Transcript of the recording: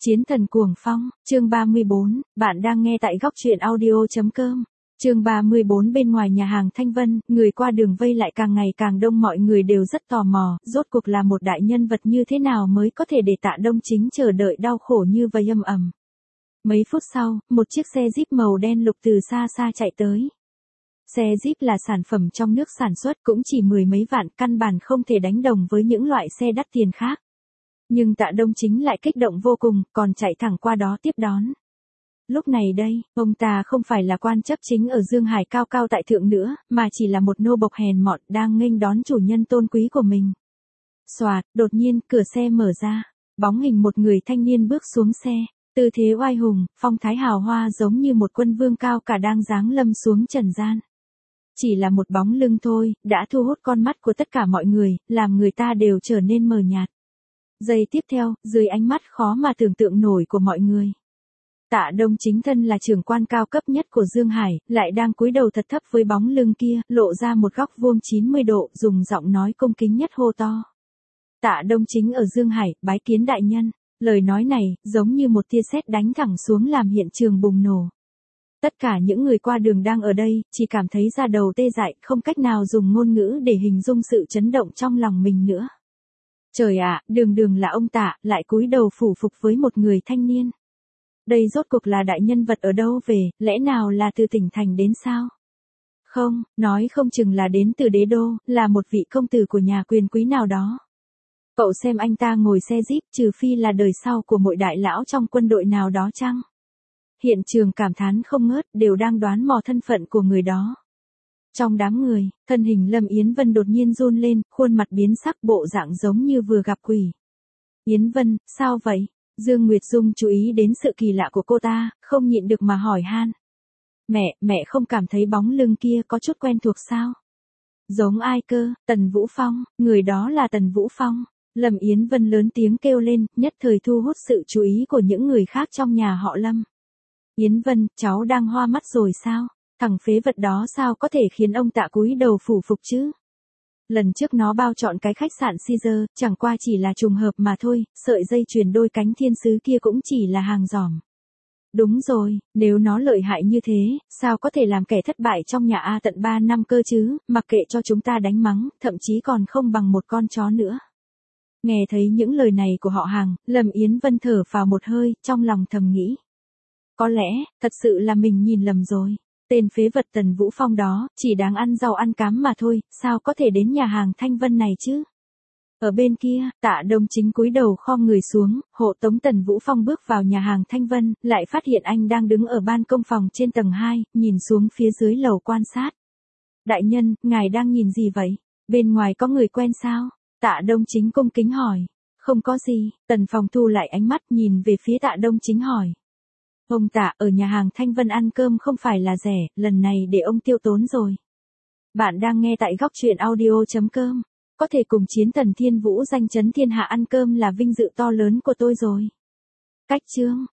Chiến thần cuồng phong, chương 34, bạn đang nghe tại góc truyện audio.com. Chương 34 bên ngoài nhà hàng Thanh Vân, người qua đường vây lại càng ngày càng đông, mọi người đều rất tò mò, rốt cuộc là một đại nhân vật như thế nào mới có thể để Tạ Đông Chính chờ đợi đau khổ như vậy âm ầm. Mấy phút sau, một chiếc xe Jeep màu đen lục từ xa xa chạy tới. Xe Jeep là sản phẩm trong nước sản xuất, cũng chỉ mười mấy vạn, căn bản không thể đánh đồng với những loại xe đắt tiền khác. Nhưng Tạ Đông Chính lại kích động vô cùng, còn chạy thẳng qua đó tiếp đón. Lúc này đây, ông ta không phải là quan chấp chính ở Dương Hải cao cao tại thượng nữa, mà chỉ là một nô bộc hèn mọn đang nghênh đón chủ nhân tôn quý của mình. Xoạt, đột nhiên, cửa xe mở ra, bóng hình một người thanh niên bước xuống xe, tư thế oai hùng, phong thái hào hoa giống như một quân vương cao cả đang giáng lâm xuống trần gian. Chỉ là một bóng lưng thôi, đã thu hút con mắt của tất cả mọi người, làm người ta đều trở nên mờ nhạt. Giây tiếp theo, dưới ánh mắt khó mà tưởng tượng nổi của mọi người, Tạ Đông Chính thân là trưởng quan cao cấp nhất của Dương Hải, lại đang cúi đầu thật thấp với bóng lưng kia, lộ ra một góc vuông 90 độ, dùng giọng nói cung kính nhất hô to. Tạ Đông Chính ở Dương Hải, bái kiến đại nhân. Lời nói này, giống như một tia sét đánh thẳng xuống làm hiện trường bùng nổ. Tất cả những người qua đường đang ở đây, chỉ cảm thấy da đầu tê dại, không cách nào dùng ngôn ngữ để hình dung sự chấn động trong lòng mình nữa. Trời ạ, đường là ông Tạ, lại cúi đầu phủ phục với một người thanh niên. Đây rốt cuộc là đại nhân vật ở đâu về, lẽ nào là từ tỉnh thành đến sao? Không, nói không chừng là đến từ đế đô, là một vị công tử của nhà quyền quý nào đó. Cậu xem anh ta ngồi xe Jeep, trừ phi là đời sau của một đại lão trong quân đội nào đó chăng? Hiện trường cảm thán không ngớt, đều đang đoán mò thân phận của người đó. Trong đám người, thân hình Lâm Yến Vân đột nhiên run lên, khuôn mặt biến sắc, bộ dạng giống như vừa gặp quỷ. Yến Vân, sao vậy? Dương Nguyệt Dung chú ý đến sự kỳ lạ của cô ta, không nhịn được mà hỏi han. Mẹ không cảm thấy bóng lưng kia có chút quen thuộc sao? Giống ai cơ? Tần Vũ Phong, người đó là Tần Vũ Phong. Lâm Yến Vân lớn tiếng kêu lên, nhất thời thu hút sự chú ý của những người khác trong nhà họ Lâm. Yến Vân, cháu đang hoa mắt rồi sao? Thằng phế vật đó sao có thể khiến ông Tạ cúi đầu phủ phục chứ? Lần trước nó bao trọn cái khách sạn Caesar, chẳng qua chỉ là trùng hợp mà thôi, sợi dây chuyền đôi cánh thiên sứ kia cũng chỉ là hàng giỏm. Đúng rồi, nếu nó lợi hại như thế, sao có thể làm kẻ thất bại trong nhà A tận 3 năm cơ chứ, mặc kệ cho chúng ta đánh mắng, thậm chí còn không bằng một con chó nữa. Nghe thấy những lời này của họ Hàng, Lâm Yến Vân thở vào một hơi, trong lòng thầm nghĩ. Có lẽ, thật sự là mình nhìn lầm rồi. Tên phế vật Tần Vũ Phong đó, chỉ đáng ăn rau ăn cám mà thôi, sao có thể đến nhà hàng Thanh Vân này chứ? Ở bên kia, Tạ Đông Chính cúi đầu khom người xuống, hộ tống Tần Vũ Phong bước vào nhà hàng Thanh Vân, lại phát hiện anh đang đứng ở ban công phòng trên tầng 2, nhìn xuống phía dưới lầu quan sát. Đại nhân, ngài đang nhìn gì vậy? Bên ngoài có người quen sao? Tạ Đông Chính cung kính hỏi. Không có gì, Tần Phong thu lại ánh mắt nhìn về phía Tạ Đông Chính hỏi. Ông Tạ, ở nhà hàng Thanh Vân ăn cơm không phải là rẻ, lần này để ông tiêu tốn rồi. Bạn đang nghe tại góc truyện audio.com. Có thể cùng chiến thần Thiên Vũ danh chấn thiên hạ ăn cơm là vinh dự to lớn của tôi rồi. Cách chương,